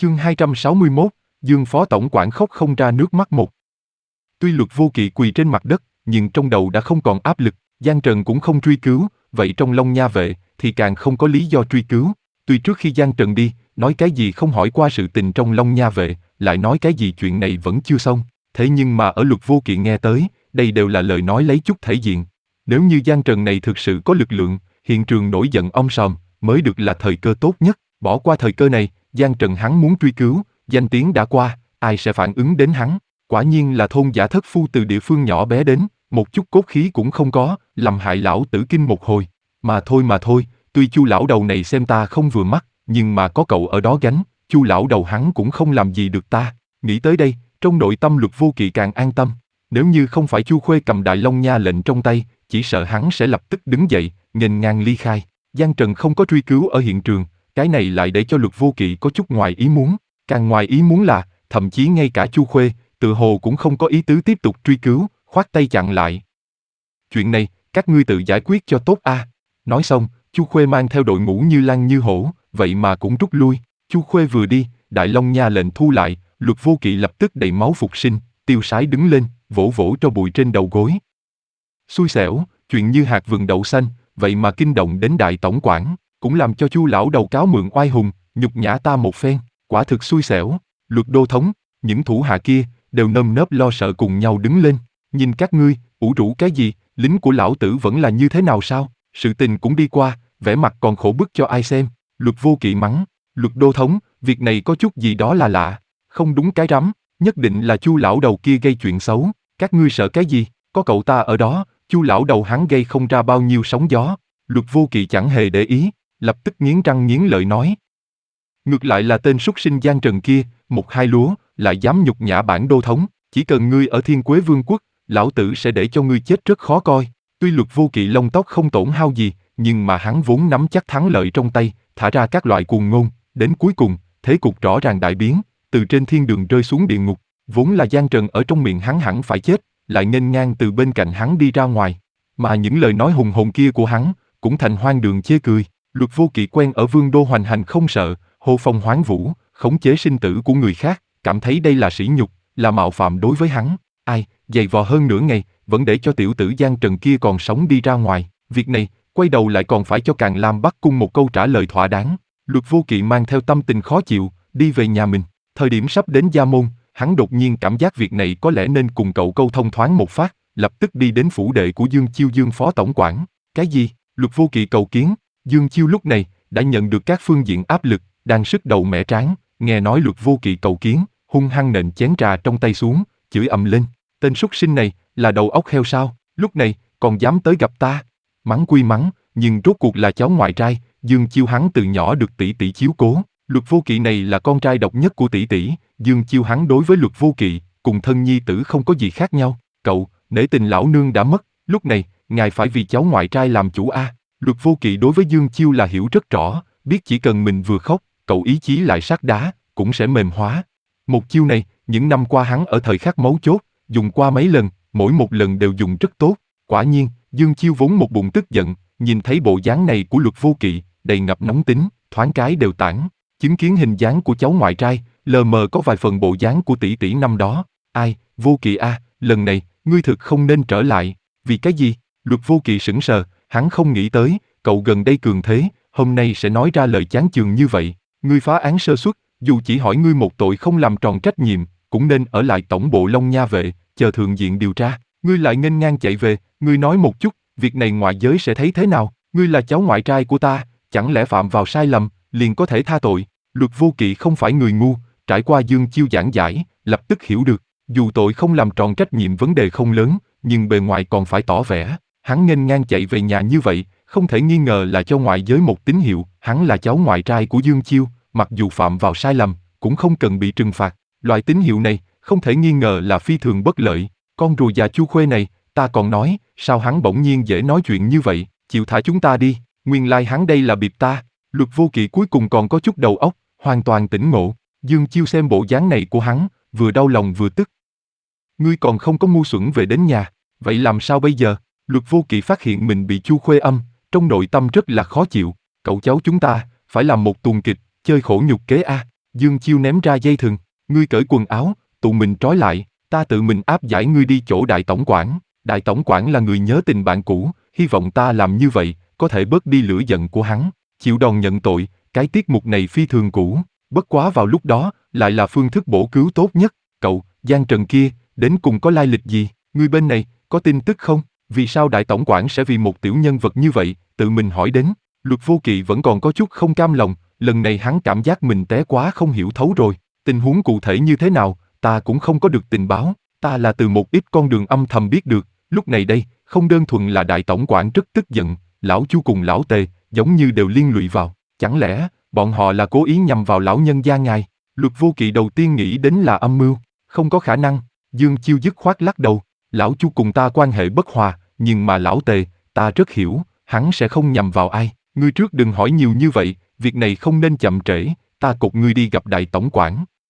Chương 261, Dương Phó Tổng quản khóc không ra nước mắt một. Tuy Luật Vô Kỵ quỳ trên mặt đất, nhưng trong đầu đã không còn áp lực, Giang Trần cũng không truy cứu, vậy trong Long Nha vệ thì càng không có lý do truy cứu. Tuy trước khi Giang Trần đi, nói cái gì không hỏi qua sự tình trong Long Nha vệ, lại nói cái gì chuyện này vẫn chưa xong, thế nhưng mà ở Luật Vô Kỵ nghe tới, đây đều là lời nói lấy chút thể diện. Nếu như Giang Trần này thực sự có lực lượng, hiện trường nổi giận om sòm, mới được là thời cơ tốt nhất. Bỏ qua thời cơ này, Giang Trần hắn muốn truy cứu, danh tiếng đã qua, ai sẽ phản ứng đến hắn? Quả nhiên là thôn giả thất phu từ địa phương nhỏ bé đến, một chút cốt khí cũng không có, làm hại lão tử kinh một hồi. Mà thôi, tuy Chu lão đầu này xem ta không vừa mắt, nhưng mà có cậu ở đó gánh, Chu lão đầu hắn cũng không làm gì được ta. Nghĩ tới đây, trong nội tâm Luật Vô Kỵ càng an tâm. Nếu như không phải Chu Khuê cầm Đại Long Nha lệnh trong tay, chỉ sợ hắn sẽ lập tức đứng dậy, nghênh ngang ly khai. Giang Trần không có truy cứu ở hiện trường, cái này lại để cho Luật Vô Kỵ có chút ngoài ý muốn. Càng ngoài ý muốn là, thậm chí ngay cả Chu Khuê, tự hồ cũng không có ý tứ tiếp tục truy cứu, khoát tay chặn lại. Chuyện này, các ngươi tự giải quyết cho tốt a. Nói xong, Chu Khuê mang theo đội ngũ như lang như hổ, vậy mà cũng rút lui. Chu Khuê vừa đi, Đại Long Nha lệnh thu lại, Luật Vô Kỵ lập tức đầy máu phục sinh, tiêu sái đứng lên, vỗ vỗ tro bụi trên đầu gối. Xui xẻo, chuyện như hạt vừng đậu xanh, vậy mà kinh động đến Đại Tổng quản, cũng làm cho Chu lão đầu cáo mượn oai hùng, nhục nhã ta một phen, quả thực xui xẻo. Luật đô thống, những thủ hạ kia đều nơm nớp lo sợ cùng nhau đứng lên. Nhìn các ngươi, ủ rũ cái gì, lính của lão tử vẫn là như thế nào sao? Sự tình cũng đi qua, vẻ mặt còn khổ bức cho ai xem. Luật Vô Kỵ mắng, Luật đô thống, việc này có chút gì đó là lạ, không đúng cái rắm, nhất định là Chu lão đầu kia gây chuyện xấu. Các ngươi sợ cái gì? Có cậu ta ở đó, Chu lão đầu hắn gây không ra bao nhiêu sóng gió. Luật Vô Kỵ chẳng hề để ý, lập tức nghiến răng nghiến lợi nói. Ngược lại là tên súc sinh Giang Trần kia, một hai lúa, lại dám nhục nhã bản đô thống, chỉ cần ngươi ở Thiên Quế Vương quốc, lão tử sẽ để cho ngươi chết rất khó coi. Tuy Luật Vô Kỵ lông tóc không tổn hao gì, nhưng mà hắn vốn nắm chắc thắng lợi trong tay, thả ra các loại cuồng ngôn, đến cuối cùng, thế cục rõ ràng đại biến, từ trên thiên đường rơi xuống địa ngục, vốn là Giang Trần ở trong miệng hắn hẳn phải chết, lại nghênh ngang từ bên cạnh hắn đi ra ngoài, mà những lời nói hùng hồn kia của hắn, cũng thành hoang đường chê cười. Luật Vô Kỵ quen ở Vương đô hoành hành không sợ, hô phong hoán vũ, khống chế sinh tử của người khác, cảm thấy đây là sỉ nhục, là mạo phạm đối với hắn. Ai, dày vò hơn nửa ngày, vẫn để cho tiểu tử Giang Trần kia còn sống đi ra ngoài. Việc này, quay đầu lại còn phải cho Càn Lam Bắc Cung một câu trả lời thỏa đáng. Luật Vô Kỵ mang theo tâm tình khó chịu, đi về nhà mình. Thời điểm sắp đến Gia Môn, hắn đột nhiên cảm giác việc này có lẽ nên cùng cậu câu thông thoáng một phát, lập tức đi đến phủ đệ của Dương Chiêu Dương phó tổng quản. Cái gì? Luật Vô Kỵ cầu kiến. Dương Chiêu lúc này đã nhận được các phương diện áp lực, đang sức đầu mẻ trán, nghe nói Luật Vô Kỵ cầu kiến, hung hăng nện chén trà trong tay xuống, chửi ầm lên. Tên súc sinh này là đầu óc heo sao? Lúc này còn dám tới gặp ta? Mắng quy mắng, nhưng rốt cuộc là cháu ngoại trai, Dương Chiêu hắn từ nhỏ được tỷ tỷ chiếu cố. Luật Vô Kỵ này là con trai độc nhất của tỷ tỷ, Dương Chiêu hắn đối với Luật Vô Kỵ cùng thân nhi tử không có gì khác nhau. Cậu, nể tình lão nương đã mất, lúc này ngài phải vì cháu ngoại trai làm chủ a. Luật Vô Kỵ đối với Dương Chiêu là hiểu rất rõ, biết chỉ cần mình vừa khóc, cậu ý chí lại sắt đá, cũng sẽ mềm hóa. Một chiêu này, những năm qua hắn ở thời khắc mấu chốt, dùng qua mấy lần, mỗi một lần đều dùng rất tốt. Quả nhiên, Dương Chiêu vốn một bụng tức giận, nhìn thấy bộ dáng này của Luật Vô Kỵ, đầy ngập nóng tính, thoáng cái đều tản. Chứng kiến hình dáng của cháu ngoại trai, lờ mờ có vài phần bộ dáng của tỷ tỷ năm đó. Ai, Vô Kỵ a, lần này, ngươi thực không nên trở lại. Vì cái gì? Luật Vô Kỵ sững sờ, hắn không nghĩ tới, cậu gần đây cường thế, hôm nay sẽ nói ra lời chán chường như vậy. Ngươi phá án sơ suất, dù chỉ hỏi ngươi một tội không làm tròn trách nhiệm, cũng nên ở lại tổng bộ Long Nha vệ, chờ thượng viện điều tra. Ngươi lại nghênh ngang chạy về, ngươi nói một chút, việc này ngoại giới sẽ thấy thế nào? Ngươi là cháu ngoại trai của ta, chẳng lẽ phạm vào sai lầm, liền có thể tha tội? Luật Vô Kỵ không phải người ngu, trải qua Dương Chiêu giảng giải, lập tức hiểu được, dù tội không làm tròn trách nhiệm vấn đề không lớn, nhưng bề ngoài còn phải tỏ vẻ. Hắn nghênh ngang chạy về nhà như vậy, không thể nghi ngờ là cho ngoại giới một tín hiệu, hắn là cháu ngoại trai của Dương Chiêu, mặc dù phạm vào sai lầm, cũng không cần bị trừng phạt. Loại tín hiệu này, không thể nghi ngờ là phi thường bất lợi. Con rùa già Chu Khuê này, ta còn nói, sao hắn bỗng nhiên dễ nói chuyện như vậy, chịu thả chúng ta đi, nguyên lai hắn đây là bịp ta. Luật Vô Kỵ cuối cùng còn có chút đầu óc, hoàn toàn tỉnh ngộ. Dương Chiêu xem bộ dáng này của hắn, vừa đau lòng vừa tức. Ngươi còn không có ngu xuẩn về đến nhà, vậy làm sao bây giờ? Luật Vô Kỵ phát hiện mình bị Chu Khuê âm, trong nội tâm rất là khó chịu. Cậu cháu chúng ta, phải làm một tuồng kịch, chơi khổ nhục kế a. Dương Chiêu ném ra dây thừng, ngươi cởi quần áo, tụi mình trói lại, ta tự mình áp giải ngươi đi chỗ đại tổng quản. Đại tổng quản là người nhớ tình bạn cũ, hy vọng ta làm như vậy, có thể bớt đi lửa giận của hắn. Chịu đòn nhận tội, cái tiết mục này phi thường cũ, bất quá vào lúc đó, lại là phương thức bổ cứu tốt nhất. Cậu, Giang Trần kia, đến cùng có lai lịch gì? Ngươi bên này, có tin tức không? Vì sao đại tổng quản sẽ vì một tiểu nhân vật như vậy, tự mình hỏi đến? Luật Vô Kỵ vẫn còn có chút không cam lòng, lần này hắn cảm giác mình té quá không hiểu thấu rồi. Tình huống cụ thể như thế nào, ta cũng không có được tình báo, ta là từ một ít con đường âm thầm biết được. Lúc này đây, không đơn thuần là đại tổng quản rất tức giận, lão Chu cùng lão Tề, giống như đều liên lụy vào. Chẳng lẽ, bọn họ là cố ý nhằm vào lão nhân gia ngài? Luật Vô Kỵ đầu tiên nghĩ đến là âm mưu, không có khả năng. Dương Chiêu dứt khoát lắc đầu, lão Chu cùng ta quan hệ bất hòa, nhưng mà lão Tề, ta rất hiểu, hắn sẽ không nhằm vào ai. Ngươi trước đừng hỏi nhiều như vậy, việc này không nên chậm trễ, ta cột ngươi đi gặp đại tổng quản.